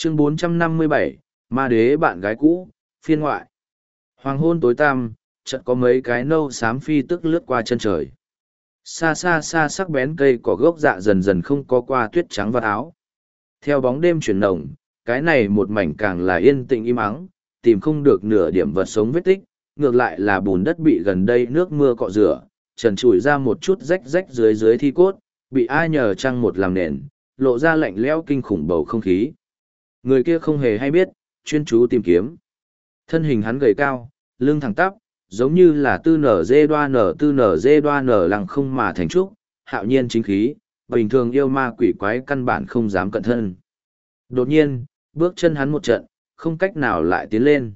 Chương 457, Ma đế bạn gái cũ, phiên ngoại. Hoàng hôn tối tăm, chợt có mấy cái nâu xám phi tức lướt qua chân trời. Xa xa xa sắc bén cây cỏ gốc dạ dần dần không có qua tuyết trắng vạt áo. Theo bóng đêm chuyển nồng, cái này một mảnh càng là yên tĩnh im ắng, tìm không được nửa điểm vật sống vết tích, ngược lại là bùn đất bị gần đây nước mưa cọ rửa, trần trụi ra một chút rách rách dưới dưới thi cốt, bị ai nhờ trăng một làm nền, lộ ra lạnh lẽo kinh khủng bầu không khí. Người kia không hề hay biết, chuyên chú tìm kiếm. Thân hình hắn gầy cao, lưng thẳng tắp, giống như là tư nở dê đoa nở lằng không mà thành trúc, hạo nhiên chính khí, bình thường yêu ma quỷ quái căn bản không dám cận thân. Đột nhiên, bước chân hắn một trận, không cách nào lại tiến lên.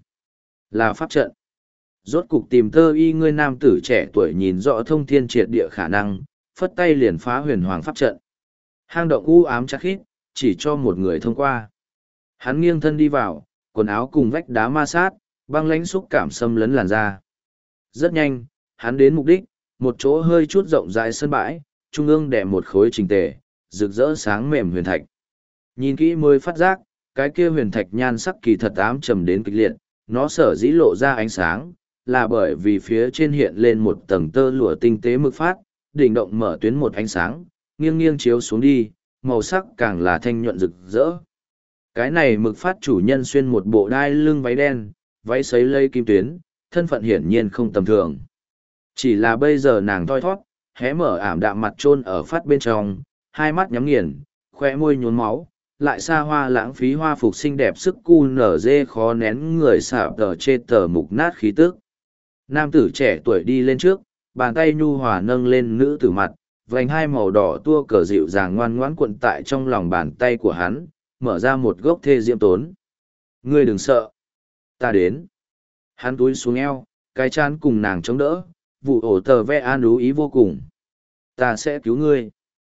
Là pháp trận. Rốt cục tìm tơ y ngươi nam tử trẻ tuổi nhìn rõ thông thiên triệt địa khả năng, phất tay liền phá huyền hoàng pháp trận. Hang động u ám chắc khít, chỉ cho một người thông qua. Hắn nghiêng thân đi vào, quần áo cùng vách đá ma sát, băng lãnh xúc cảm xâm lấn làn da. Rất nhanh, hắn đến mục đích, một chỗ hơi chút rộng rãi sân bãi, trung ương đè một khối trình tề, rực rỡ sáng mềm huyền thạch. Nhìn kỹ mới phát giác, cái kia huyền thạch nhan sắc kỳ thật ám trầm đến kịch liệt, nó sở dĩ lộ ra ánh sáng, là bởi vì phía trên hiện lên một tầng tơ lụa tinh tế mực phát, đỉnh động mở tuyến một ánh sáng, nghiêng nghiêng chiếu xuống đi, màu sắc càng là thanh nhuận rực rỡ. Cái này mực phát chủ nhân xuyên một bộ đai lưng váy đen, váy sấy lây kim tuyến, thân phận hiển nhiên không tầm thường. Chỉ là bây giờ nàng thoi thoát, hé mở ảm đạm mặt trôn ở phát bên trong, hai mắt nhắm nghiền, khóe môi nhuốm máu, lại xa hoa lãng phí hoa phục xinh đẹp sức cu nở dê khó nén người xả tờ chê tờ mục nát khí tức. Nam tử trẻ tuổi đi lên trước, bàn tay nhu hòa nâng lên nữ tử mặt, vành hai màu đỏ tua cờ dịu dàng ngoan ngoãn cuộn tại trong lòng bàn tay của hắn, mở ra một gốc thê diễm tốn. Ngươi đừng sợ. Ta đến. Hắn túi xuống eo, cái chán cùng nàng chống đỡ, vụ ổ tờ ve an ú ý vô cùng. Ta sẽ cứu ngươi.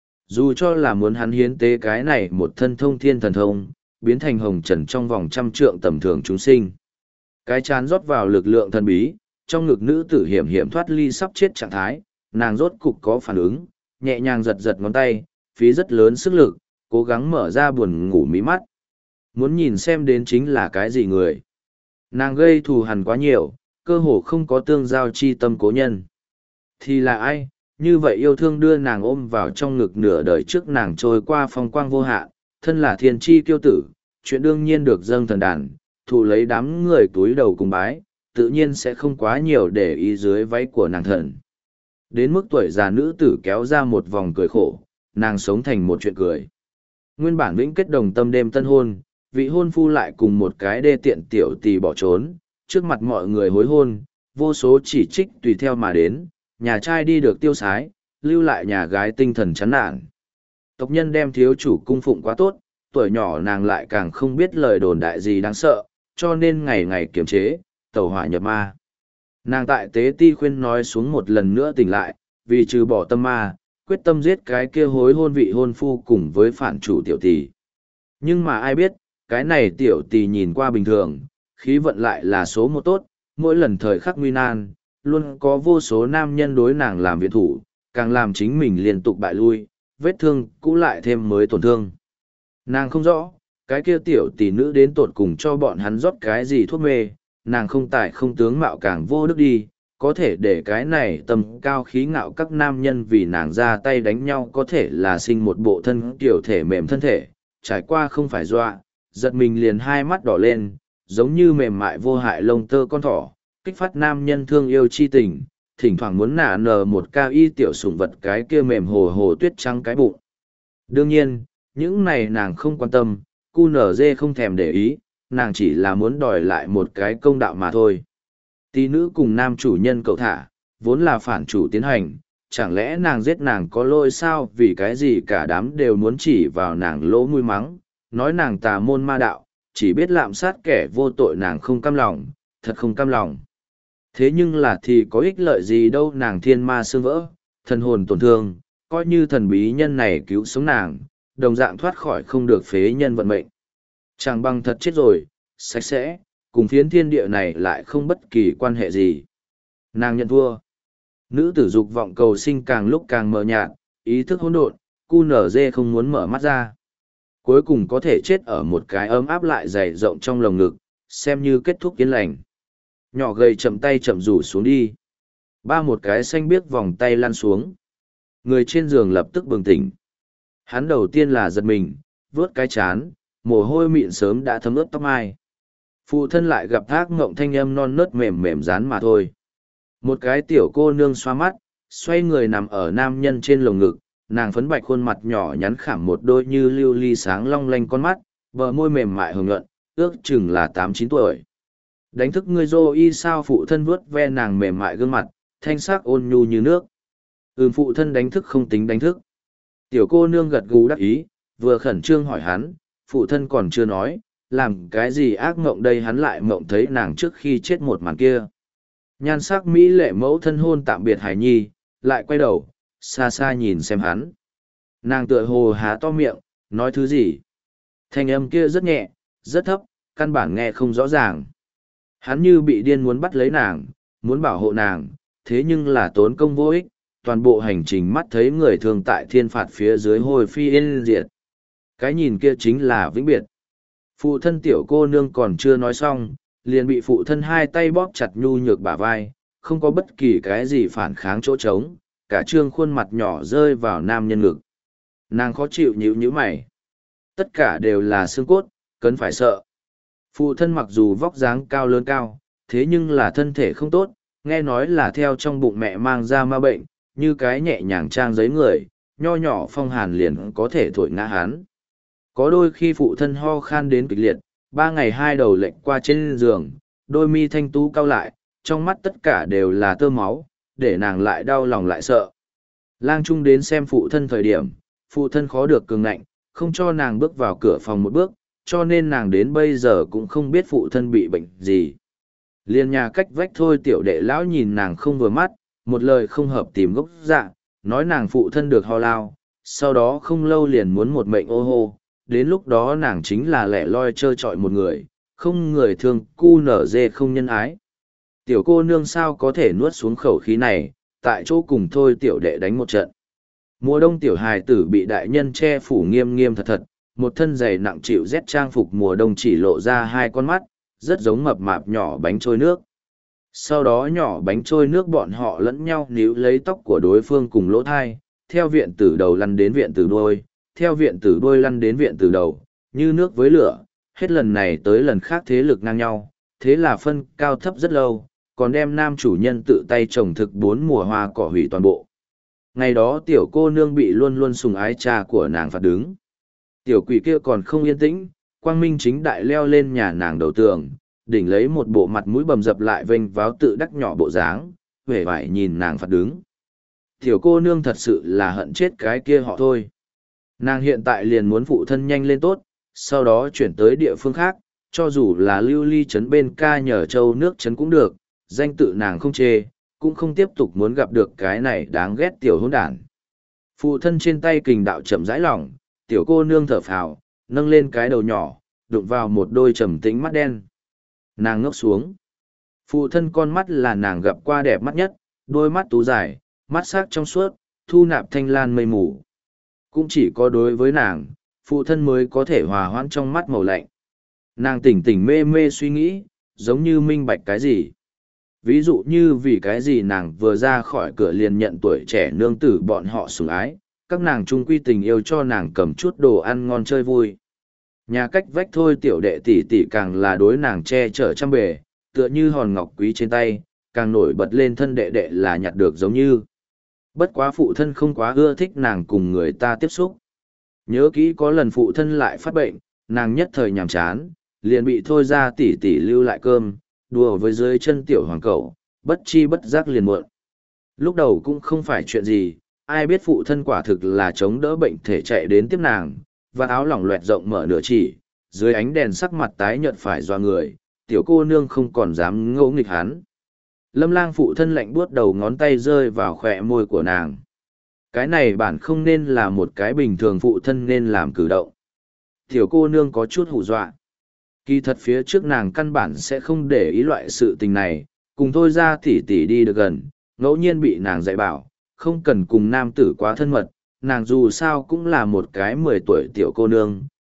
Dù cho là muốn hắn hiến tế cái này một thân thông thiên thần thông, biến thành hồng trần trong vòng 100 trượng tầm thường chúng sinh. Cái chán rót vào lực lượng thần bí, trong ngực nữ tử hiểm hiểm thoát ly sắp chết trạng thái, nàng rốt cục có phản ứng, nhẹ nhàng giật giật ngón tay, phí rất lớn sức lực, cố gắng mở ra buồn ngủ mí mắt. Muốn nhìn xem đến chính là cái gì người. Nàng gây thù hằn quá nhiều, cơ hồ không có tương giao chi tâm cố nhân. Thì là ai, như vậy yêu thương đưa nàng ôm vào trong ngực nửa đời trước nàng trôi qua phong quang vô hạn, thân là thiên chi kiêu tử, chuyện đương nhiên được dâng thần đàn, thụ lấy đám người túi đầu cùng bái, tự nhiên sẽ không quá nhiều để ý dưới váy của nàng thần. Đến mức tuổi già nữ tử kéo ra một vòng cười khổ, nàng sống thành một chuyện cười. Nguyên bản vĩnh kết đồng tâm đêm tân hôn, vị hôn phu lại cùng một cái đê tiện tiểu tỳ bỏ trốn, trước mặt mọi người hối hôn, vô số chỉ trích tùy theo mà đến, nhà trai đi được tiêu sái, lưu lại nhà gái tinh thần chán nản. Tộc nhân đem thiếu chủ cung phụng quá tốt, tuổi nhỏ nàng lại càng không biết lời đồn đại gì đáng sợ, cho nên ngày ngày kiềm chế, tẩu hỏa nhập ma. Nàng tại tế ti khuyên nói xuống một lần nữa tỉnh lại, vì trừ bỏ tâm ma, quyết tâm giết cái kia hối hôn vị hôn phu cùng với phản chủ tiểu tỷ. Nhưng mà ai biết, cái này tiểu tỷ nhìn qua bình thường, khí vận lại là số một tốt, mỗi lần thời khắc nguy nan, luôn có vô số nam nhân đối nàng làm viện thủ, càng làm chính mình liên tục bại lui, vết thương cũ lại thêm mới tổn thương. Nàng không rõ, cái kia tiểu tỷ nữ đến tột cùng cho bọn hắn rót cái gì thuốc mê, nàng không tài không tướng mạo càng vô đức đi, có thể để cái này tầm cao khí ngạo các nam nhân vì nàng ra tay đánh nhau có thể là sinh một bộ thân kiểu thể mềm thân thể, trải qua không phải dọa, giật mình liền hai mắt đỏ lên, giống như mềm mại vô hại lông tơ con thỏ, kích phát nam nhân thương yêu chi tình, thỉnh thoảng muốn nả nở một cao y tiểu sủng vật cái kia mềm hồ hồ tuyết trắng cái bụng. Đương nhiên, những này nàng không quan tâm, cu nở dê không thèm để ý, nàng chỉ là muốn đòi lại một cái công đạo mà thôi. Tí nữ cùng nam chủ nhân cậu thả, vốn là phản chủ tiến hành, chẳng lẽ nàng giết nàng có lỗi sao, vì cái gì cả đám đều muốn chỉ vào nàng lỗ mũi mắng, nói nàng tà môn ma đạo, chỉ biết lạm sát kẻ vô tội, nàng không cam lòng, thật không cam lòng. Thế nhưng là thì có ích lợi gì đâu, nàng thiên ma xương vỡ, thần hồn tổn thương, coi như thần bí nhân này cứu sống nàng, đồng dạng thoát khỏi không được phế nhân vận mệnh. Chẳng bằng thật chết rồi, sạch sẽ, cùng phiến thiên địa này lại không bất kỳ quan hệ gì. Nàng nhận thua. Nữ tử dục vọng cầu sinh càng lúc càng mờ nhạt, ý thức hỗn độn, cu nở dê không muốn mở mắt ra. Cuối cùng có thể chết ở một cái ấm áp lại dày rộng trong lồng ngực, xem như kết thúc yên lành. Nhỏ gầy chậm tay chậm rủ xuống đi. Ba một cái xanh biếc vòng tay lăn xuống. Người trên giường lập tức bừng tỉnh. Hắn đầu tiên là giật mình, vướt cái chán, mồ hôi mịn sớm đã thấm ướt tóc mai. Phụ thân lại gặp thác ngộng thanh âm non nớt mềm mềm rán mà thôi. Một cái tiểu cô nương xoa mắt, xoay người nằm ở nam nhân trên lồng ngực, nàng phấn bạch khuôn mặt nhỏ nhắn khảm một đôi như lưu ly sáng long lanh con mắt, bờ môi mềm mại hồng nhuận, ước chừng là 8-9 tuổi. Đánh thức ngươi dô y sao? Phụ thân vuốt ve nàng mềm mại gương mặt, thanh sắc ôn nhu như nước. Phụ thân đánh thức không tính đánh thức. Tiểu cô nương gật gù đắc ý, vừa khẩn trương hỏi hắn, phụ thân còn chưa nói, làm cái gì ác mộng đây? Hắn lại mộng thấy nàng trước khi chết một màn kia. Nhan sắc mỹ lệ mẫu thân hôn tạm biệt hải nhi, lại quay đầu, xa xa nhìn xem hắn. Nàng tựa hồ há to miệng, nói thứ gì? Thanh âm kia rất nhẹ, rất thấp, căn bản nghe không rõ ràng. Hắn như bị điên muốn bắt lấy nàng, muốn bảo hộ nàng, thế nhưng là tốn công vô ích, toàn bộ hành trình mắt thấy người thường tại thiên phạt phía dưới hồi phi yên diệt. Cái nhìn kia chính là vĩnh biệt. Phụ thân tiểu cô nương còn chưa nói xong, liền bị phụ thân hai tay bóp chặt nhu nhược bả vai, không có bất kỳ cái gì phản kháng chỗ trống, cả trương khuôn mặt nhỏ rơi vào nam nhân ngực. Nàng khó chịu nhíu mày. Tất cả đều là xương cốt, cấn phải sợ. Phụ thân mặc dù vóc dáng cao lớn cao, thế nhưng là thân thể không tốt, nghe nói là theo trong bụng mẹ mang ra ma bệnh, như cái nhẹ nhàng trang giấy người, nho nhỏ phong hàn liền có thể thổi ngã hắn. Có đôi khi phụ thân ho khan đến kịch liệt, 3 ngày 2 đầu lệch qua trên giường, đôi mi thanh tú cau lại, trong mắt tất cả đều là tơ máu, để nàng lại đau lòng lại sợ. Lang Trung đến xem phụ thân thời điểm, phụ thân khó được cường ngạnh, không cho nàng bước vào cửa phòng một bước, cho nên nàng đến bây giờ cũng không biết phụ thân bị bệnh gì. Liên nhà cách vách thôi tiểu đệ lão nhìn nàng không vừa mắt, một lời không hợp tìm gốc dạ, nói nàng phụ thân được ho lao, sau đó không lâu liền muốn một mệnh ô hô, đến lúc đó nàng chính là lẻ loi trơ trọi một người, không người thương cu nở dê không nhân ái. Tiểu cô nương sao có thể nuốt xuống khẩu khí này, tại chỗ cùng thôi tiểu đệ đánh một trận. Mùa đông tiểu hài tử bị đại nhân che phủ nghiêm nghiêm thật thật, một thân giày nặng chịu rét trang phục mùa đông chỉ lộ ra 2 con mắt, rất giống mập mạp nhỏ bánh trôi nước. Sau đó nhỏ bánh trôi nước bọn họ lẫn nhau níu lấy tóc của đối phương cùng lỗ thai, theo viện tử đầu lăn đến viện tử đuôi, theo viện tử đuôi lăn đến viện tử đầu, như nước với lửa, hết lần này tới lần khác thế lực ngang nhau, thế là phân cao thấp rất lâu, còn đem nam chủ nhân tự tay trồng thực 4 mùa hoa cỏ hủy toàn bộ. Ngày đó tiểu cô nương bị luôn luôn sùng ái cha của nàng phạt đứng. Tiểu quỷ kia còn không yên tĩnh, quang minh chính đại leo lên nhà nàng đầu tường, đỉnh lấy một bộ mặt mũi bầm dập lại vênh váo tự đắc nhỏ bộ dáng, vẻ vải nhìn nàng phạt đứng. Tiểu cô nương thật sự là hận chết cái kia họ thôi. Nàng hiện tại liền muốn phụ thân nhanh lên tốt, sau đó chuyển tới địa phương khác, cho dù là lưu ly trấn bên ca nhờ châu nước trấn cũng được, danh tự nàng không chê, cũng không tiếp tục muốn gặp được cái này đáng ghét tiểu hỗn đản. Phụ thân trên tay kình đạo chậm rãi lỏng, tiểu cô nương thở phào, nâng lên cái đầu nhỏ, đụng vào một đôi trầm tĩnh mắt đen. Nàng ngước xuống. Phụ thân con mắt là nàng gặp qua đẹp mắt nhất, đôi mắt tú dài, mắt sắc trong suốt, thu nạp thanh lan mây mù. Cũng chỉ có đối với nàng, phụ thân mới có thể hòa hoãn trong mắt màu lạnh. Nàng tỉnh tỉnh mê mê suy nghĩ, giống như minh bạch cái gì. Ví dụ như vì cái gì nàng vừa ra khỏi cửa liền nhận tuổi trẻ nương tử bọn họ sủng ái, các nàng chung quy tình yêu cho nàng cầm chút đồ ăn ngon chơi vui. Nhà cách vách thôi tiểu đệ tỷ tỷ càng là đối nàng che chở trăm bề, tựa như hòn ngọc quý trên tay, càng nổi bật lên thân đệ đệ là nhặt được giống như. Bất quá phụ thân không quá ưa thích nàng cùng người ta tiếp xúc. Nhớ kỹ có lần phụ thân lại phát bệnh, nàng nhất thời nhàm chán, liền bị thôi ra tỷ tỷ lưu lại cơm, đùa với dưới chân tiểu hoàng cẩu, bất chi bất giác liền muộn. Lúc đầu cũng không phải chuyện gì, ai biết phụ thân quả thực là chống đỡ bệnh thể chạy đến tiếp nàng, và áo lỏng loẹt rộng mở nửa chỉ, dưới ánh đèn sắc mặt tái nhợt phải doa người, tiểu cô nương không còn dám ngỗ nghịch hắn. Lâm Lang phụ thân lạnh buốt đầu ngón tay rơi vào khóe môi của nàng. Cái này bản không nên là một cái bình thường phụ thân nên làm cử động. Tiểu cô nương có chút hù dọa. Kỳ thật phía trước nàng căn bản sẽ không để ý loại sự tình này, cùng thôi ra tỉ tỉ đi được gần, ngẫu nhiên bị nàng dạy bảo, không cần cùng nam tử quá thân mật, nàng dù sao cũng là một cái 10 tuổi tiểu cô nương,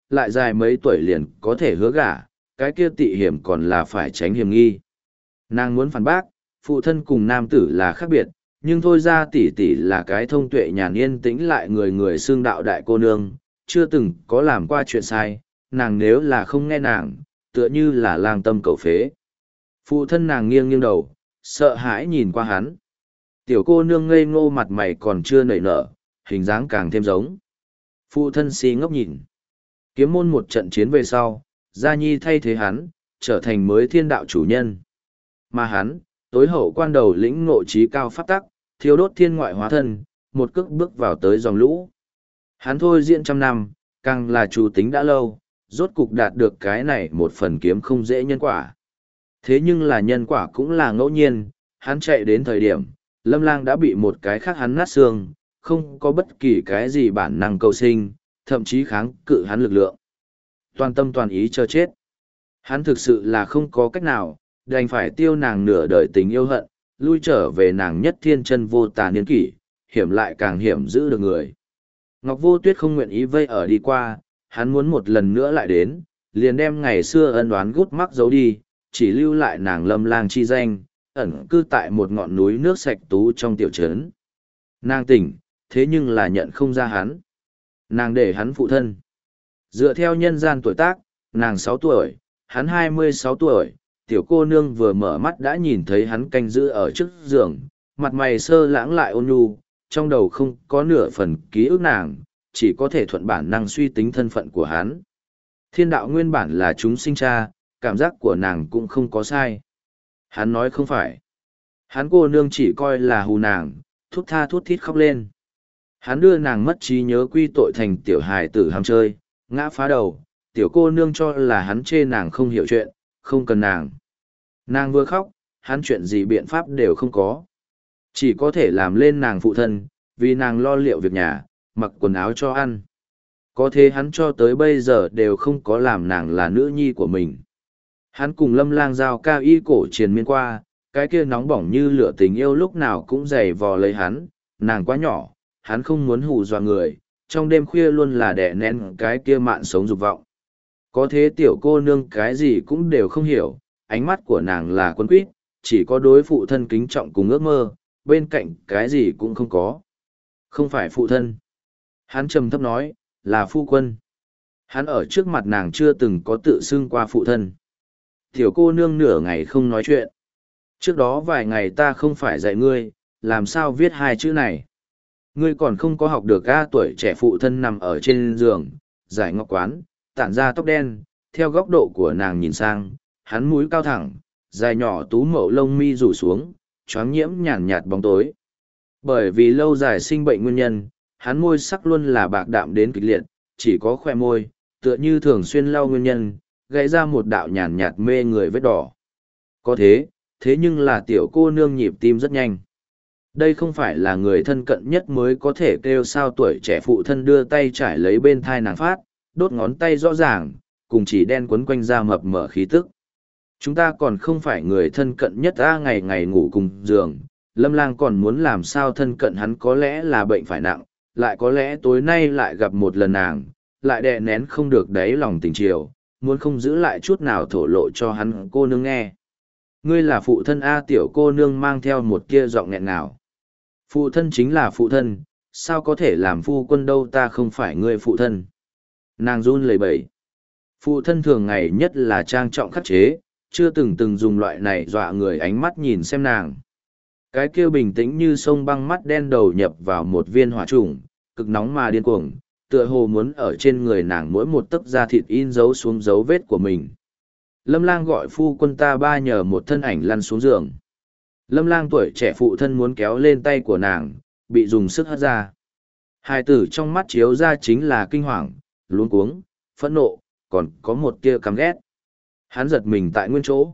lại dài mấy tuổi liền có thể hứa gả, cái kia tị hiểm còn là phải tránh hiểm nghi. Nàng muốn phản bác, phụ thân cùng nam tử là khác biệt, nhưng thôi ra tỷ tỷ là cái thông tuệ nhàn yên tĩnh lại người người xương đạo đại cô nương, chưa từng có làm qua chuyện sai, nàng nếu là không nghe nàng, tựa như là lang tâm cầu phế. Phụ thân nàng nghiêng nghiêng đầu, sợ hãi nhìn qua hắn. Tiểu cô nương ngây ngô mặt mày còn chưa nảy nở, hình dáng càng thêm giống. Phụ thân si ngốc nhìn. Kiếm môn một trận chiến về sau, Gia Nhi thay thế hắn, trở thành mới thiên đạo chủ nhân. Mà hắn, tối hậu quan đầu lĩnh ngộ trí cao pháp tắc, thiêu đốt thiên ngoại hóa thân, một cước bước vào tới dòng lũ. Hắn thôi diễn trăm năm, càng là chủ tính đã lâu, rốt cục đạt được cái này một phần kiếm không dễ nhân quả. Thế nhưng là nhân quả cũng là ngẫu nhiên, hắn chạy đến thời điểm, Lâm Lang đã bị một cái khác hắn nát xương, không có bất kỳ cái gì bản năng cầu sinh, thậm chí kháng cự hắn lực lượng. Toàn tâm toàn ý chờ chết. Hắn thực sự là không có cách nào, đành phải tiêu nàng nửa đời tình yêu hận, lui trở về nàng nhất thiên chân vô tà niên kỷ, hiểm lại càng hiểm giữ được người. Ngọc Vô Tuyết không nguyện ý vây ở đi qua, hắn muốn một lần nữa lại đến, liền đem ngày xưa ân oán gút mắc giấu đi, chỉ lưu lại nàng Lâm Lang chi danh, ẩn cư tại một ngọn núi nước sạch tú trong tiểu trấn. Nàng tỉnh, thế nhưng là nhận không ra hắn. Nàng để hắn phụ thân. Dựa theo nhân gian tuổi tác, nàng 6 tuổi, hắn 26 tuổi, tiểu cô nương vừa mở mắt đã nhìn thấy hắn canh giữ ở trước giường, mặt mày sơ lãng lại ôn nhu, trong đầu không có nửa phần ký ức nàng, chỉ có thể thuận bản năng suy tính thân phận của hắn. Thiên đạo nguyên bản là chúng sinh cha, cảm giác của nàng cũng không có sai. Hắn nói không phải. Hắn cô nương chỉ coi là hù nàng, thút tha thút thít khóc lên. Hắn đưa nàng mất trí nhớ quy tội thành tiểu hài tử ham chơi, ngã phá đầu, tiểu cô nương cho là hắn chê nàng không hiểu chuyện, không cần nàng. Nàng vừa khóc, hắn chuyện gì biện pháp đều không có. Chỉ có thể làm lên nàng phụ thân, vì nàng lo liệu việc nhà, mặc quần áo cho ăn. Có thế hắn cho tới bây giờ đều không có làm nàng là nữ nhi của mình. Hắn cùng Lâm Lang giao cao y cổ triền miên qua, cái kia nóng bỏng như lửa tình yêu lúc nào cũng dày vò lấy hắn, nàng quá nhỏ, hắn không muốn hù dọa người, trong đêm khuya luôn là đè nén cái kia mạn sống dục vọng. Có thế tiểu cô nương cái gì cũng đều không hiểu, ánh mắt của nàng là quấn quýt, chỉ có đối phụ thân kính trọng cùng ước mơ, bên cạnh cái gì cũng không có. Không phải phụ thân. Hắn trầm thấp nói, là phu quân. Hắn ở trước mặt nàng chưa từng có tự xưng qua phụ thân. Tiểu cô nương nửa ngày không nói chuyện. Trước đó vài ngày ta không phải dạy ngươi, làm sao viết hai chữ này. Ngươi còn không có học được tuổi trẻ phụ thân nằm ở trên giường, giải ngọc quán, tản ra tóc đen, theo góc độ của nàng nhìn sang, hắn mũi cao thẳng, dài nhỏ tú mậu lông mi rủ xuống, choáng nhiễm nhàn nhạt bóng tối. Bởi vì lâu dài sinh bệnh nguyên nhân, hắn môi sắc luôn là bạc đạm đến kịch liệt, chỉ có khoe môi, tựa như thường xuyên lau nguyên nhân, gây ra một đạo nhàn nhạt mê người vết đỏ. Có thế nhưng là tiểu cô nương nhịp tim rất nhanh. Đây không phải là người thân cận nhất mới có thể kêu sao tuổi trẻ phụ thân đưa tay trải lấy bên thai nàng phát, đốt ngón tay rõ ràng, cùng chỉ đen quấn quanh ra mập mở khí tức. Chúng ta còn không phải người thân cận nhất ngày ngày ngủ cùng giường, Lâm Lang còn muốn làm sao thân cận hắn có lẽ là bệnh phải nặng, lại có lẽ tối nay lại gặp một lần nàng, lại đè nén không được đáy lòng tình chiều, muốn không giữ lại chút nào thổ lộ cho hắn cô nương nghe. Ngươi là phụ thân tiểu cô nương mang theo một kia giọng nghẹn ngào. Phụ thân chính là phụ thân, sao có thể làm phu quân đâu, ta không phải ngươi phụ thân. Nàng run lẩy bẩy. Phụ thân thường ngày nhất là trang trọng khắc chế, chưa từng dùng loại này dọa người ánh mắt nhìn xem nàng. Cái kia bình tĩnh như sông băng mắt đen đầu nhập vào một viên hỏa trùng, cực nóng mà điên cuồng, tựa hồ muốn ở trên người nàng mỗi một tấc da thịt in dấu xuống dấu vết của mình. Lâm Lang gọi phu quân ta ba nhờ một thân ảnh lăn xuống giường. Lâm Lang tuổi trẻ phụ thân muốn kéo lên tay của nàng, bị dùng sức hất ra. Hai tử trong mắt chiếu ra chính là kinh hoàng, luống cuống, phẫn nộ, còn có một tia căm ghét. Hắn giật mình tại nguyên chỗ.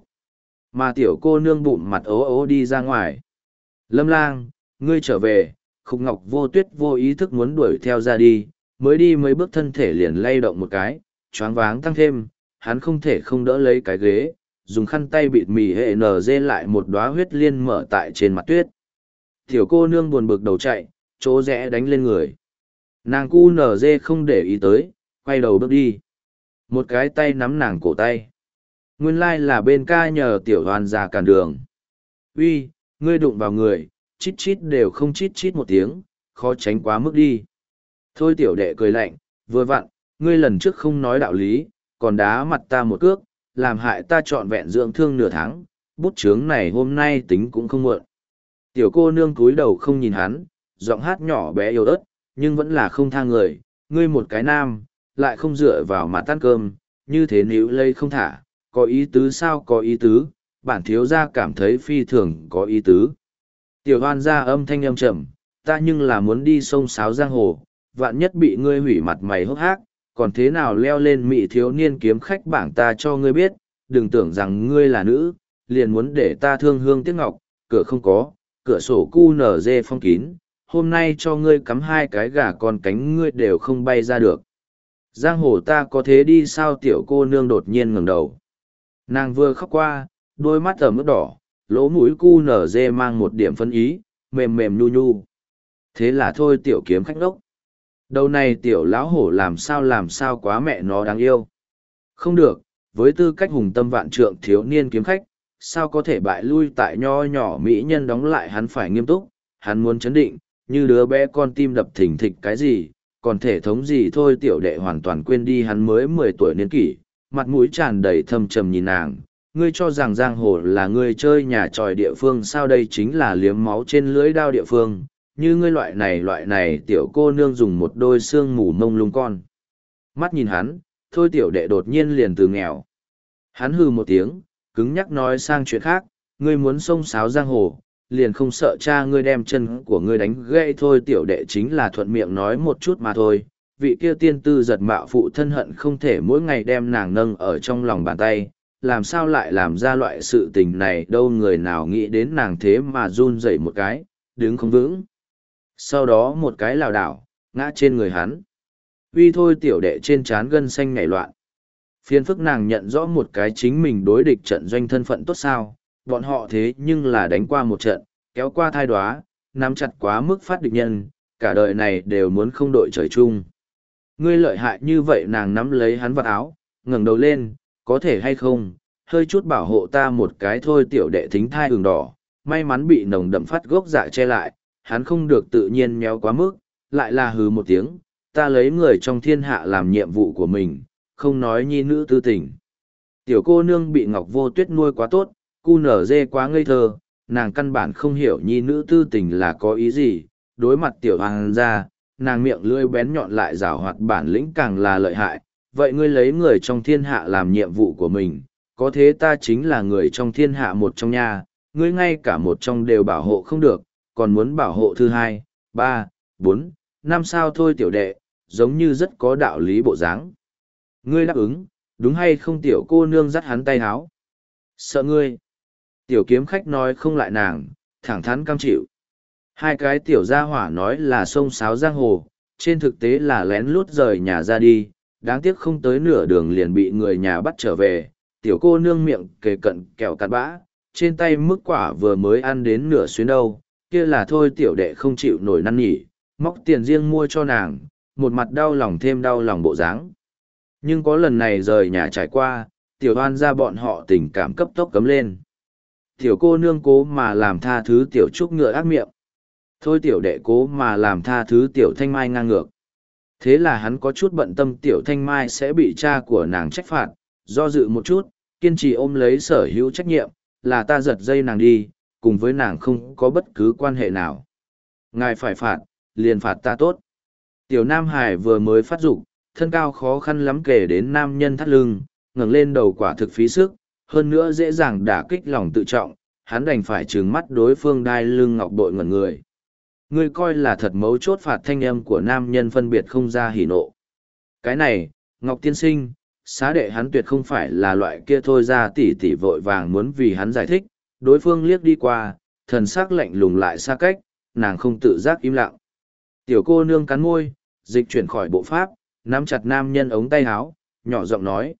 Mà tiểu cô nương bụng mặt ố ố đi ra ngoài. Lâm Lang, ngươi trở về, Khúc Ngọc Vô Tuyết vô ý thức muốn đuổi theo ra đi, mới đi mấy bước thân thể liền lay động một cái, choáng váng tăng thêm, hắn không thể không đỡ lấy cái ghế, dùng khăn tay bịt mì hệ nở dê lại một đóa huyết liên mở tại trên mặt tuyết. Tiểu cô nương buồn bực đầu chạy, chỗ rẽ đánh lên người. Nàng cu nở dê không để ý tới, quay đầu bước đi. Một cái tay nắm nàng cổ tay. Nguyên lai là bên ca nhờ tiểu hoan ra cản đường. Uy, ngươi đụng vào người, chít chít đều không chít chít một tiếng, khó tránh quá mức đi. Thôi tiểu đệ cười lạnh, vừa vặn, ngươi lần trước không nói đạo lý, còn đá mặt ta một cước, làm hại ta trọn vẹn dưỡng thương nửa tháng, bút chướng này hôm nay tính cũng không muộn. Tiểu cô nương cúi đầu không nhìn hắn, giọng hát nhỏ bé yếu ớt, nhưng vẫn là không tha người, ngươi một cái nam, lại không dựa vào mặt ăn cơm, như thế níu lây không thả, có ý tứ sao có ý tứ, bản thiếu gia cảm thấy phi thường có ý tứ. Tiểu hoan gia âm thanh âm trầm, ta nhưng là muốn đi sông sáo giang hồ, vạn nhất bị ngươi hủy mặt mày hốc hác, còn thế nào leo lên mị thiếu niên kiếm khách bảng ta cho ngươi biết, đừng tưởng rằng ngươi là nữ, liền muốn để ta thương hương tiếc ngọc, cửa không có, cửa sổ cu nở dê phong kín, hôm nay cho ngươi cắm hai cái gà con cánh ngươi đều không bay ra được. Giang hồ ta có thế đi sao tiểu cô nương đột nhiên ngẩng đầu. Nàng vừa khóc qua, đôi mắt ẩm ướt đỏ, lỗ mũi cu nở dê mang một điểm phân ý, mềm mềm nhu nhu. Thế là thôi tiểu kiếm khách đốc. Đầu này tiểu lão hổ làm sao quá mẹ nó đáng yêu. Không được, với tư cách hùng tâm vạn trượng thiếu niên kiếm khách, sao có thể bại lui tại nho nhỏ mỹ nhân đóng lại hắn phải nghiêm túc, hắn muốn chấn định, như đứa bé con tim đập thình thịch cái gì, còn thể thống gì thôi tiểu đệ hoàn toàn quên đi hắn mới 10 tuổi niên kỷ, mặt mũi tràn đầy thâm trầm nhìn nàng, ngươi cho rằng giang hồ là ngươi chơi nhà tròi địa phương sao đây chính là liếm máu trên lưỡi đao địa phương, như ngươi loại này tiểu cô nương dùng một đôi xương mù mông lung con. Mắt nhìn hắn, thôi tiểu đệ đột nhiên liền từ nghèo. Hắn hừ một tiếng, cứng nhắc nói sang chuyện khác, ngươi muốn xông xáo giang hồ, liền không sợ cha ngươi đem chân của ngươi đánh gãy thôi tiểu đệ chính là thuận miệng nói một chút mà thôi. Vị kia tiên tư giật mạo phụ thân hận không thể mỗi ngày đem nàng nâng ở trong lòng bàn tay, làm sao lại làm ra loại sự tình này đâu người nào nghĩ đến nàng thế mà run rẩy một cái, đứng không vững. Sau đó một cái lảo đảo, ngã trên người hắn. Uy thôi tiểu đệ trên trán gân xanh nhảy loạn. Phiên phức nàng nhận rõ một cái chính mình đối địch trận doanh thân phận tốt sao, bọn họ thế nhưng là đánh qua một trận, kéo qua thai đoá, nắm chặt quá mức phát địch nhân, cả đời này đều muốn không đội trời chung. Ngươi lợi hại như vậy nàng nắm lấy hắn vào áo, ngẩng đầu lên, có thể hay không, hơi chút bảo hộ ta một cái thôi tiểu đệ thính thai hừng đỏ, may mắn bị nồng đậm phát gốc dạ che lại, hắn không được tự nhiên méo quá mức, lại là hừ một tiếng, ta lấy người trong thiên hạ làm nhiệm vụ của mình, không nói nhi nữ tư tình. Tiểu cô nương bị Ngọc Vô Tuyết nuôi quá tốt, cu nở dê quá ngây thơ, nàng căn bản không hiểu nhi nữ tư tình là có ý gì, đối mặt tiểu hoàng gia, nàng miệng lưỡi bén nhọn lại rảo hoạt bản lĩnh càng là lợi hại, vậy ngươi lấy người trong thiên hạ làm nhiệm vụ của mình, có thế ta chính là người trong thiên hạ một trong nhà, ngươi ngay cả một trong đều bảo hộ không được, còn muốn bảo hộ thứ hai, ba, bốn, năm sao thôi tiểu đệ, giống như rất có đạo lý bộ dáng. Ngươi đáp ứng, đúng hay không tiểu cô nương dắt hắn tay háo? Sợ ngươi. Tiểu kiếm khách nói không lại nàng, thẳng thắn cam chịu. Hai cái tiểu gia hỏa nói là xông xáo giang hồ, trên thực tế là lén lút rời nhà ra đi, đáng tiếc không tới nửa đường liền bị người nhà bắt trở về. Tiểu cô nương miệng kề cận kẹo cặn bã, trên tay mức quả vừa mới ăn đến nửa xuyến đâu, kia là thôi tiểu đệ không chịu nổi năn nỉ, móc tiền riêng mua cho nàng, một mặt đau lòng thêm đau lòng bộ dáng. Nhưng có lần này rời nhà trải qua, tiểu hoan ra bọn họ tình cảm cấp tốc cấm lên. Tiểu cô nương cố mà làm tha thứ tiểu trúc ngựa ác miệng. Thôi tiểu đệ cố mà làm tha thứ tiểu thanh mai ngang ngược. Thế là hắn có chút bận tâm tiểu thanh mai sẽ bị cha của nàng trách phạt, do dự một chút, kiên trì ôm lấy sở hữu trách nhiệm, là ta giật dây nàng đi, cùng với nàng không có bất cứ quan hệ nào. Ngài phải phạt, liền phạt ta tốt. Tiểu Nam Hải vừa mới phát dục, thân cao khó khăn lắm kể đến nam nhân thắt lưng, ngẩng lên đầu quả thực phí sức, hơn nữa dễ dàng đả kích lòng tự trọng, hắn đành phải trừng mắt đối phương đai lưng ngọc bội ngẩn người. Ngươi coi là thật mấu chốt phạt thanh âm của nam nhân phân biệt không ra hỉ nộ. Cái này, Ngọc tiên sinh, xá đệ hắn tuyệt không phải là loại kia thôi ra tỉ tỉ vội vàng muốn vì hắn giải thích, đối phương liếc đi qua, thần sắc lạnh lùng lại xa cách, nàng không tự giác im lặng. Tiểu cô nương cắn môi, dịch chuyển khỏi bộ pháp, nắm chặt nam nhân ống tay áo, nhỏ giọng nói,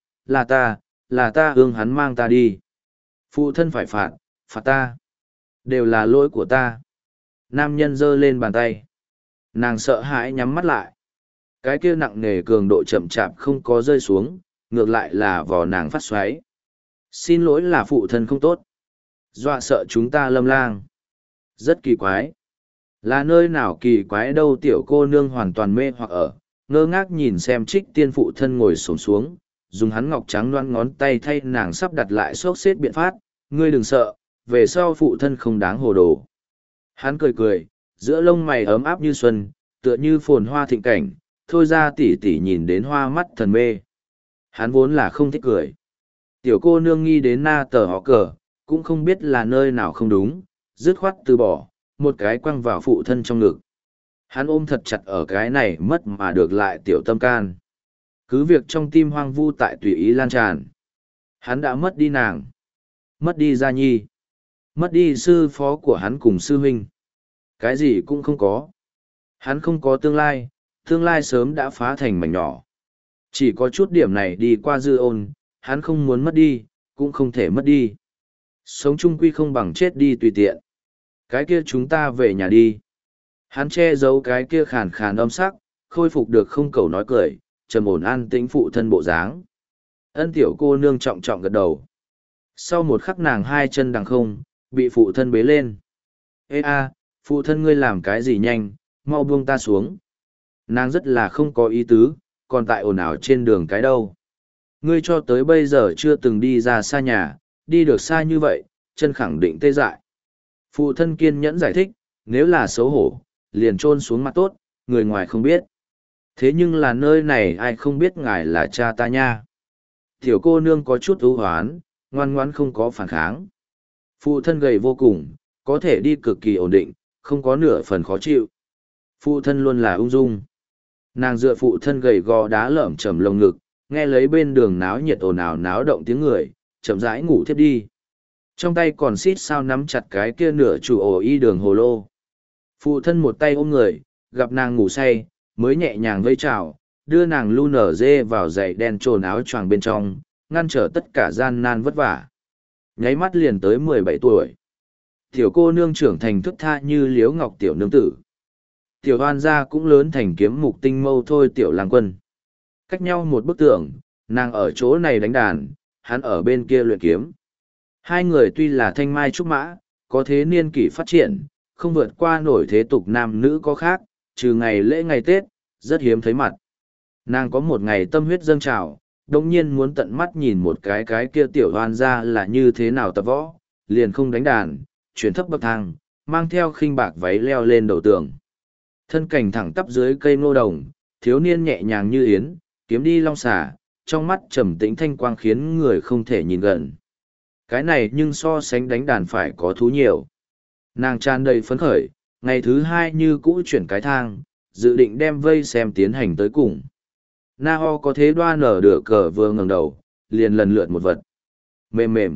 là ta ương hắn mang ta đi. Phụ thân phải phạt, phạt ta. Đều là lỗi của ta. Nam nhân giơ lên bàn tay. Nàng sợ hãi nhắm mắt lại. Cái kia nặng nề cường độ chậm chạp không có rơi xuống, ngược lại là vò nàng phát xoáy. Xin lỗi là phụ thân không tốt. Dọa sợ chúng ta lâm lang. Rất kỳ quái. Là nơi nào kỳ quái đâu, tiểu cô nương hoàn toàn mê hoặc ở, ngơ ngác nhìn xem Trích Tiên phụ thân ngồi xổm xuống, dùng hắn ngọc trắng loan ngón tay thay nàng sắp đặt lại xốc xếp biện pháp. Ngươi đừng sợ, về sau phụ thân không đáng hồ đồ. Hắn cười cười, giữa lông mày ấm áp như xuân, tựa như phồn hoa thịnh cảnh, thôi ra tỉ tỉ nhìn đến hoa mắt thần mê. Hắn vốn là không thích cười. Tiểu cô nương nghi đến na tờ họ cờ, cũng không biết là nơi nào không đúng, dứt khoát từ bỏ, một cái quăng vào phụ thân trong ngực. Hắn ôm thật chặt ở cái này mất mà được lại tiểu tâm can. Cứ việc trong tim hoang vu tại tùy ý lan tràn. Hắn đã mất đi nàng. Mất đi Gia Nhi. Mất đi sư phó của hắn cùng sư huynh. Cái gì cũng không có. Hắn không có tương lai sớm đã phá thành mảnh nhỏ. Chỉ có chút điểm này đi qua dư ôn, hắn không muốn mất đi, cũng không thể mất đi. Sống chung quy không bằng chết đi tùy tiện. Cái kia chúng ta về nhà đi. Hắn che giấu cái kia khàn khàn âm sắc, khôi phục được không cầu nói cười, trầm ổn an tĩnh phụ thân bộ dáng. Ân tiểu cô nương trọng trọng gật đầu. Sau một khắc nàng hai chân đằng không, bị phụ thân bế lên. Ê a, phụ thân ngươi làm cái gì nhanh, mau buông ta xuống. Nàng rất là không có ý tứ, còn tại ồn ào trên đường cái đâu. Ngươi cho tới bây giờ chưa từng đi ra xa nhà, đi được xa như vậy, chân khẳng định tê dại. Phụ thân kiên nhẫn giải thích, nếu là xấu hổ, liền chôn xuống mặt tốt, người ngoài không biết. Thế nhưng là nơi này ai không biết ngài là cha ta nha. Tiểu cô nương có chút ưu hoán, ngoan ngoãn không có phản kháng. Phụ thân gầy vô cùng, có thể đi cực kỳ ổn định, không có nửa phần khó chịu. Phụ thân luôn là ung dung. Nàng dựa phụ thân gầy gò đá lởm chầm lồng ngực, nghe lấy bên đường náo nhiệt ồn ào náo động tiếng người, chậm rãi ngủ thiếp đi. Trong tay còn xít sao nắm chặt cái kia nửa chủ ổ y đường hồ lô. Phụ thân một tay ôm người, gặp nàng ngủ say, mới nhẹ nhàng vây chào, đưa nàng lu nở dê vào giày đen trồn áo choàng bên trong, ngăn trở tất cả gian nan vất vả. Nháy mắt liền tới 17 tuổi. Tiểu cô nương trưởng thành thức tha như liếu ngọc tiểu nương tử. Tiểu hoan gia cũng lớn thành kiếm mục tinh mâu thôi tiểu lang quân. Cách nhau một bức tường, nàng ở chỗ này đánh đàn, hắn ở bên kia luyện kiếm. Hai người tuy là thanh mai trúc mã, có thế niên kỷ phát triển, không vượt qua nổi thế tục nam nữ có khác, trừ ngày lễ ngày Tết, rất hiếm thấy mặt. Nàng có một ngày tâm huyết dâng trào, đồng nhiên muốn tận mắt nhìn một cái kia tiểu hoan gia là như thế nào tập võ, liền không đánh đàn, chuyển thấp bậc thang, mang theo khinh bạc váy leo lên đầu tường. Thân cảnh thẳng tắp dưới cây ngô đồng, thiếu niên nhẹ nhàng như yến, kiếm đi long xà, trong mắt trầm tĩnh thanh quang khiến người không thể nhìn gần. Cái này nhưng so sánh đánh đàn phải có thú nhiều. Nàng tràn đầy phấn khởi, ngày thứ hai như cũ chuyển cái thang, dự định đem vây xem tiến hành tới cùng. Na Ho có thế đoan nở đửa cờ vừa ngẩng đầu, liền lần lượt một vật. Mềm mềm.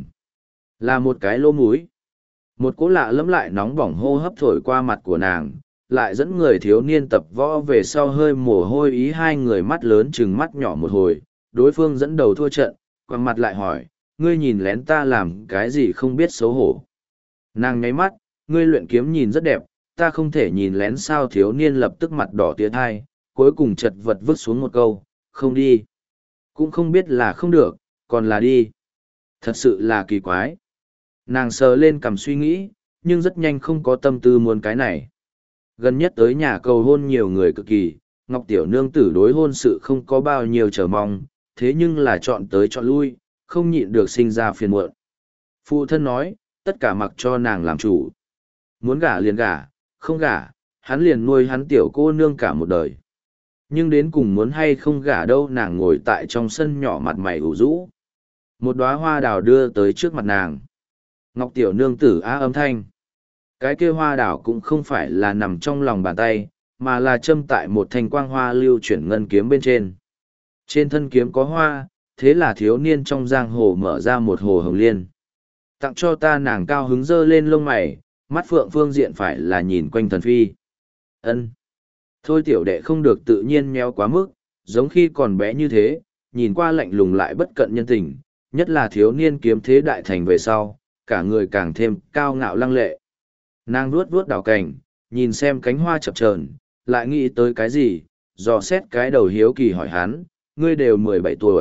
Là một cái lỗ múi. Một cỗ lạ lẫm lại nóng bỏng hô hấp thổi qua mặt của nàng, lại dẫn người thiếu niên tập võ về sau hơi mồ hôi ý hai người mắt lớn chừng mắt nhỏ một hồi, đối phương dẫn đầu thua trận, quăng mặt lại hỏi, ngươi nhìn lén ta làm cái gì không biết xấu hổ. Nàng nháy mắt, ngươi luyện kiếm nhìn rất đẹp, ta không thể nhìn lén sao thiếu niên lập tức mặt đỏ tía thai, cuối cùng chật vật vứt xuống một câu, không đi. Cũng không biết là không được, còn là đi. Thật sự là kỳ quái. Nàng sờ lên cằm suy nghĩ, nhưng rất nhanh không có tâm tư muốn cái này. Gần nhất tới nhà cầu hôn nhiều người cực kỳ, Ngọc Tiểu Nương tử đối hôn sự không có bao nhiêu chờ mong, thế nhưng là chọn tới chọn lui, không nhịn được sinh ra phiền muộn. Phụ thân nói, tất cả mặc cho nàng làm chủ. Muốn gả liền gả, không gả, hắn liền nuôi hắn tiểu cô nương cả một đời. Nhưng đến cùng muốn hay không gả đâu nàng ngồi tại trong sân nhỏ mặt mày ủ rũ. Một đóa hoa đào đưa tới trước mặt nàng. Ngọc Tiểu Nương tử á âm thanh. Cái kia hoa đảo cũng không phải là nằm trong lòng bàn tay, mà là châm tại một thanh quang hoa lưu chuyển ngân kiếm bên trên. Trên thân kiếm có hoa, thế là thiếu niên trong giang hồ mở ra một hồ hồng liên. Tặng cho ta nàng cao hứng dơ lên lông mày, mắt phượng phương diện phải là nhìn quanh thần phi. Ân. Thôi tiểu đệ không được tự nhiên méo quá mức, giống khi còn bé như thế, nhìn qua lạnh lùng lại bất cận nhân tình, nhất là thiếu niên kiếm thế đại thành về sau, cả người càng thêm cao ngạo lăng lệ. Nàng vuốt vuốt đào cành, nhìn xem cánh hoa chập chờn, lại nghĩ tới cái gì, dò xét cái đầu hiếu kỳ hỏi hắn, ngươi đều 17 tuổi,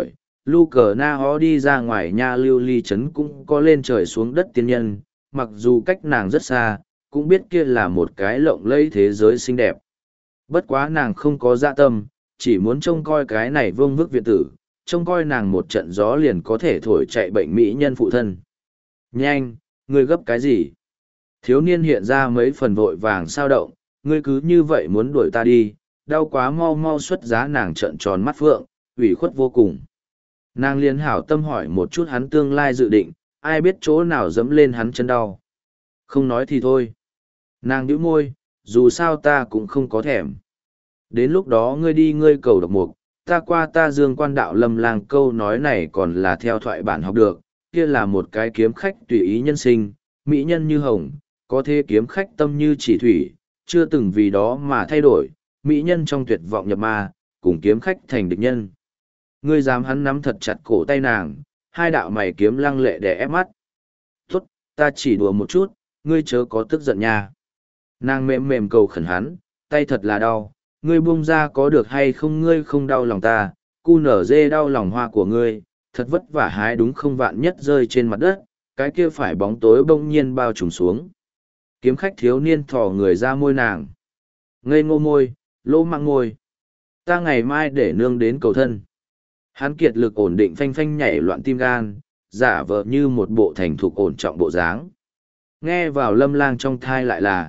Lu Cờ Na Ho đi ra ngoài nha lưu ly trấn cũng có lên trời xuống đất tiên nhân, mặc dù cách nàng rất xa, cũng biết kia là một cái lộng lẫy thế giới xinh đẹp. Bất quá nàng không có dạ tâm, chỉ muốn trông coi cái này vương vức viện tử, trông coi nàng một trận gió liền có thể thổi chạy bệnh mỹ nhân phụ thân. Nhanh, ngươi gấp cái gì? Thiếu niên hiện ra mấy phần vội vàng sao động, ngươi cứ như vậy muốn đuổi ta đi, đau quá, mau mau xuất giá. Nàng trợn tròn mắt phượng, ủy khuất vô cùng. Nàng liền hảo tâm hỏi một chút hắn tương lai dự định, ai biết chỗ nào dẫm lên hắn chân đau. Không nói thì thôi. Nàng nhíu môi, dù sao ta cũng không có thèm. Đến lúc đó ngươi đi ngươi cầu độc mục, ta qua ta dương quan đạo Lâm Lang. Câu nói này còn là theo thoại bản học được, kia là một cái kiếm khách tùy ý nhân sinh, mỹ nhân như hồng, có thế kiếm khách tâm như chỉ thủy, chưa từng vì đó mà thay đổi, mỹ nhân trong tuyệt vọng nhập ma, cùng kiếm khách thành địch nhân. Ngươi dám? Hắn nắm thật chặt cổ tay nàng, hai đạo mày kiếm lăng lệ để ép mắt. Tốt, ta chỉ đùa một chút, ngươi chớ có tức giận nha. Nàng mềm mềm cầu khẩn hắn, tay thật là đau, ngươi buông ra có được hay không? Ngươi không đau lòng ta, cu nở dê đau lòng hoa của ngươi, thật vất vả hái đúng không, vạn nhất rơi trên mặt đất, cái kia phải bóng tối bỗng nhiên bao trùm xuống. Kiếm khách thiếu niên thò người ra môi nàng. Ngây ngô môi, lỗ mạng môi. Ta ngày mai để nương đến cầu thân. Hắn kiệt lực ổn định phanh phanh nhảy loạn tim gan, giả vờ như một bộ thành thục ổn trọng bộ dáng. Nghe vào Lâm Lang trong thai lại là,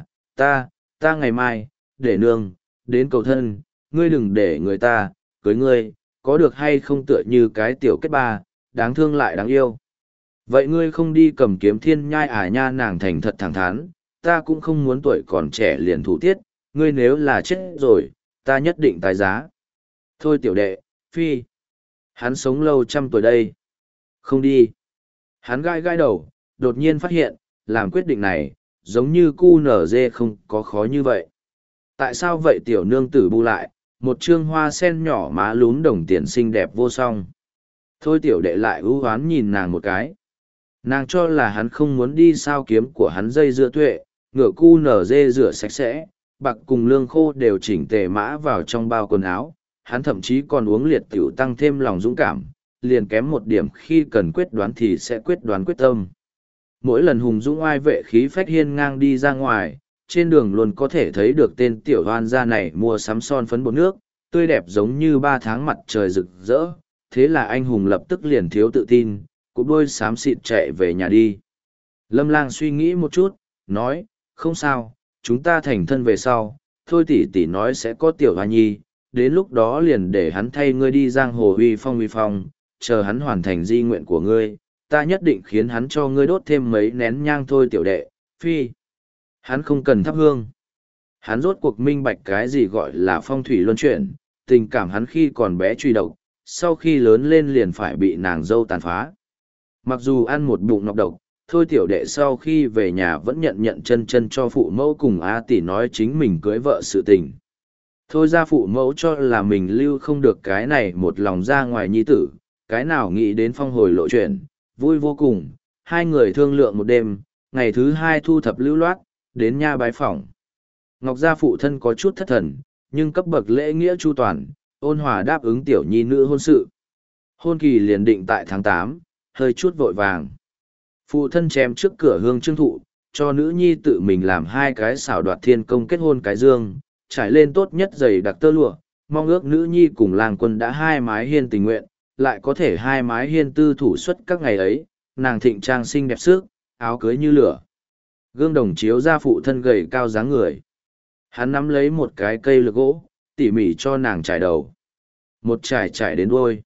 ta ngày mai, để nương, đến cầu thân, ngươi đừng để người ta, cưới ngươi, có được hay không? Tựa như cái tiểu kết ba, đáng thương lại đáng yêu. Vậy ngươi không đi cầm kiếm thiên nhai à nha? Nàng thành thật thẳng thắn, ta cũng không muốn tuổi còn trẻ liền thủ tiết, ngươi nếu là chết rồi, ta nhất định tái giá. Thôi tiểu đệ, phi. Hắn sống lâu trăm tuổi đây. Không đi. Hắn gai gai đầu, đột nhiên phát hiện, làm quyết định này, giống như cu nở dê không có khó như vậy. Tại sao vậy? Tiểu nương tử bu lại, một trương hoa sen nhỏ má lún đồng tiền xinh đẹp vô song. Thôi tiểu đệ lại ưu hoán nhìn nàng một cái. Nàng cho là hắn không muốn đi, sao? Kiếm của hắn dây dưa tuệ, ngựa cu nở dê rửa sạch sẽ, bạc cùng lương khô đều chỉnh tề mã vào trong bao quần áo. Hắn thậm chí còn uống liệt tiểu tăng thêm lòng dũng cảm, liền kém một điểm, khi cần quyết đoán thì sẽ quyết đoán quyết tâm. Mỗi lần hùng dũng oai vệ khí phách hiên ngang đi ra ngoài, trên đường luôn có thể thấy được tên tiểu hoan gia này mua sắm son phấn bột nước, tươi đẹp giống như 3 tháng mặt trời rực rỡ. Thế là anh hùng lập tức liền thiếu tự tin, cụp đôi xám xịt chạy về nhà đi. Lâm Lang suy nghĩ một chút, nói, không sao, chúng ta thành thân về sau, thôi tỷ tỷ nói sẽ có tiểu hoa nhi, đến lúc đó liền để hắn thay ngươi đi giang hồ uy phong, chờ hắn hoàn thành di nguyện của ngươi, ta nhất định khiến hắn cho ngươi đốt thêm mấy nén nhang. Thôi tiểu đệ, phi. Hắn không cần thắp hương. Hắn rốt cuộc minh bạch cái gì gọi là phong thủy luân chuyển, tình cảm hắn khi còn bé truy độc, sau khi lớn lên liền phải bị nàng dâu tàn phá. Mặc dù ăn một bụng nọc độc, thôi tiểu đệ sau khi về nhà vẫn nhận chân cho phụ mẫu cùng A tỷ nói chính mình cưới vợ sự tình. Thôi ra phụ mẫu cho là mình lưu không được cái này một lòng ra ngoài nhi tử, cái nào nghĩ đến phong hồi lộ chuyển, vui vô cùng. Hai người thương lượng một đêm, ngày thứ 2 thu thập lưu loát, đến nha bái phỏng. Ngọc gia phụ thân có chút thất thần, nhưng cấp bậc lễ nghĩa chu toàn, ôn hòa đáp ứng tiểu nhi nữ hôn sự. Hôn kỳ liền định tại tháng 8, hơi chút vội vàng. Phụ thân chém trước cửa hương trương thụ, cho nữ nhi tự mình làm 2 cái xảo đoạt thiên công kết hôn cái dương, trải lên tốt nhất giày đặc tơ lụa, mong ước nữ nhi cùng làng quân đã 2 mái hiên tình nguyện, lại có thể 2 mái hiên tư thủ suất các ngày ấy, nàng thịnh trang xinh đẹp sức, áo cưới như lửa. Gương đồng chiếu ra phụ thân gầy cao dáng người. Hắn nắm lấy một cái cây lược gỗ, tỉ mỉ cho nàng trải đầu. Một trải đến đuôi.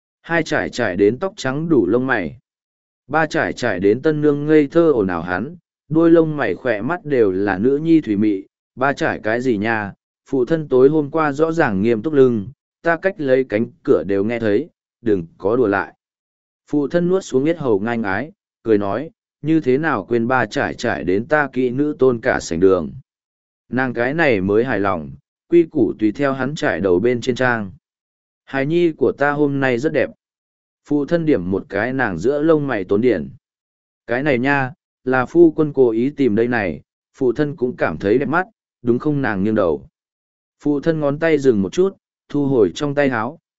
2 trải đến tóc trắng đủ lông mày. 3 trải đến tân nương ngây thơ ồn ào hắn, đuôi lông mày khỏe mắt đều là nữ nhi thủy mị. 3 trải cái gì nha? Phụ thân tối hôm qua rõ ràng nghiêm túc lưng, ta cách lấy cánh cửa đều nghe thấy, đừng có đùa lại. Phụ thân nuốt xuống yết hầu ngang ái, cười nói, như thế nào quên 3 trải đến ta kỹ nữ tôn cả sảnh đường. Nàng cái này mới hài lòng, quy củ tùy theo hắn trải đầu bên trên trang. Hài nhi của ta hôm nay rất đẹp. Phụ thân điểm một cái nàng giữa lông mày tốn điển. Cái này nha, là phu quân cố ý tìm đây này, phụ thân cũng cảm thấy đẹp mắt, đúng không? Nàng nghiêng đầu. Phụ thân ngón tay dừng một chút, thu hồi trong tay háo.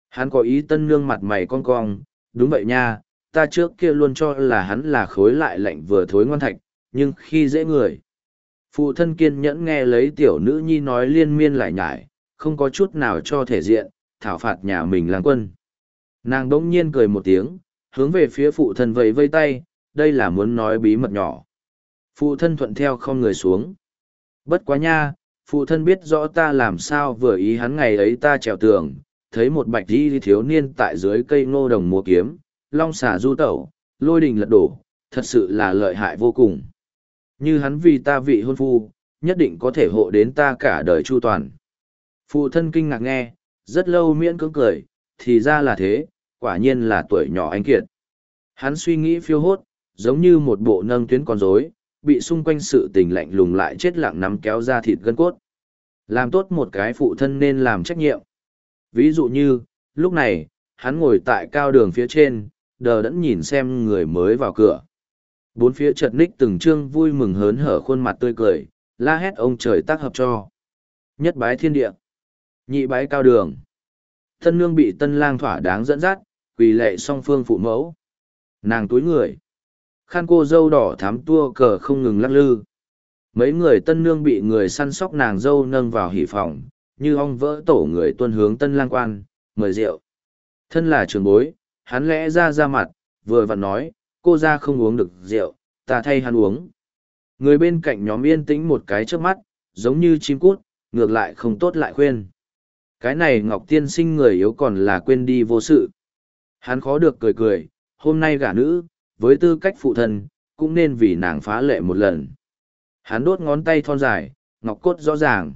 Hắn có ý tân nương mặt mày cong cong, đúng vậy nha, ta trước kia luôn cho là hắn là khối lại lạnh vừa thối ngoan thạch, nhưng khi dễ người. Phụ thân kiên nhẫn nghe lấy tiểu nữ nhi nói liên miên lại nhải, không có chút nào cho thể diện, thảo phạt nhà mình lang quân. Nàng đỗng nhiên cười một tiếng, hướng về phía phụ thân vẫy vây tay, đây là muốn nói bí mật nhỏ. Phụ thân thuận theo không người xuống. Bất quá nha, phụ thân biết rõ ta làm sao vừa ý hắn ngày ấy ta trèo tường, thấy một bạch đi thiếu niên tại dưới cây ngô đồng múa kiếm, long xà du tẩu, lôi đình lật đổ, thật sự là lợi hại vô cùng. Như hắn vì ta vị hôn phu, nhất định có thể hộ đến ta cả đời chu toàn. Phụ thân kinh ngạc nghe, rất lâu miễn cưỡng cười, thì ra là thế, quả nhiên là tuổi nhỏ anh kiệt. Hắn suy nghĩ phiêu hốt, giống như một bộ nâng tuyến con rối, bị xung quanh sự tình lạnh lùng lại chết lặng nắm kéo ra thịt gân cốt. Làm tốt một cái phụ thân nên làm trách nhiệm. Ví dụ như, lúc này, hắn ngồi tại cao đường phía trên, đờ đẫn nhìn xem người mới vào cửa. Bốn phía chật ních từng trương vui mừng hớn hở khuôn mặt tươi cười, la hét ông trời tác hợp cho. Nhất bái thiên địa, nhị bái cao đường. Tân nương bị tân lang thỏa đáng dẫn dắt, quỳ lệ song phương phụ mẫu. Nàng túi người. Khăn cô dâu đỏ thám tua cờ không ngừng lắc lư. Mấy người tân nương bị người săn sóc nàng dâu nâng vào hỉ phòng, như ong vỡ tổ người tuân hướng tân lang quan, mời rượu. Thân là trường bối, hắn lẽ ra mặt, vừa vặn nói, cô ra không uống được rượu, ta thay hắn uống. Người bên cạnh nhóm yên tĩnh một cái trước mắt, giống như chim cút, ngược lại không tốt lại khuyên. Cái này Ngọc Tiên Sinh người yếu còn là quên đi vô sự. Hắn khó được cười cười, hôm nay gả nữ, với tư cách phụ thân, cũng nên vì nàng phá lệ một lần. Hắn đốt ngón tay thon dài, ngọc cốt rõ ràng.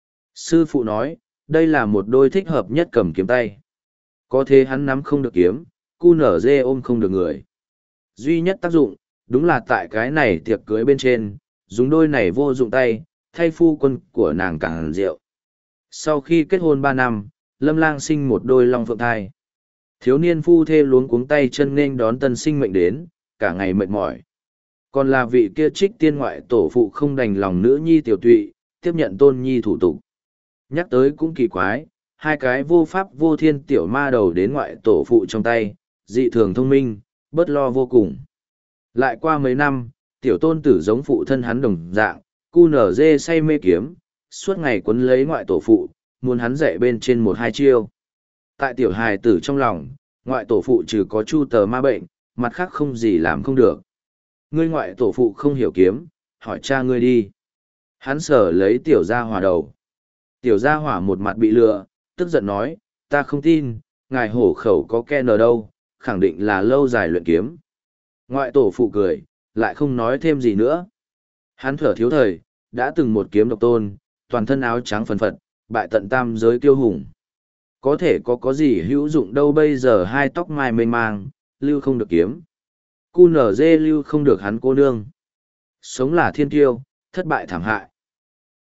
Sư phụ nói, đây là một đôi thích hợp nhất cầm kiếm tay. Có thế hắn nắm không được kiếm, cu nở dê ôm không được người. Duy nhất tác dụng, đúng là tại cái này tiệc cưới bên trên, dùng đôi này vô dụng tay, thay phu quân của nàng càng rượu. Sau khi kết hôn 3 năm, Lâm Lang sinh một đôi long phượng thai. Thiếu niên phu thê luống cuống tay chân nên đón tân sinh mệnh đến, cả ngày mệt mỏi. Còn là vị kia trích tiên ngoại tổ phụ không đành lòng nữ nhi tiểu tụy, tiếp nhận tôn nhi thủ tục. Nhắc tới cũng kỳ quái, hai cái vô pháp vô thiên tiểu ma đầu đến ngoại tổ phụ trong tay, dị thường thông minh, bớt lo vô cùng. Lại qua mấy năm, tiểu tôn tử giống phụ thân hắn đồng dạng, cu nở dê say mê kiếm, suốt ngày quấn lấy ngoại tổ phụ, muốn hắn dạy bên trên 1-2 chiêu. Tại tiểu hài tử trong lòng, ngoại tổ phụ trừ có chu tờ ma bệnh, mặt khác không gì làm không được. Ngươi ngoại tổ phụ không hiểu kiếm, hỏi cha ngươi đi. Hắn sở lấy tiểu gia hỏa đầu. Tiểu gia hỏa một mặt bị lừa, tức giận nói, ta không tin, ngài hổ khẩu có ke nờ đâu, khẳng định là lâu dài luyện kiếm. Ngoại tổ phụ cười, lại không nói thêm gì nữa. Hắn thở thiếu thời, đã từng một kiếm độc tôn, toàn thân áo trắng phần phật, bại tận tam giới kiêu hùng. Có thể có gì hữu dụng đâu bây giờ hai tóc mai mênh mang, lưu không được kiếm. Cu nở dê lưu không được hắn cô nương. Sống là thiên kiêu, thất bại thảm hại.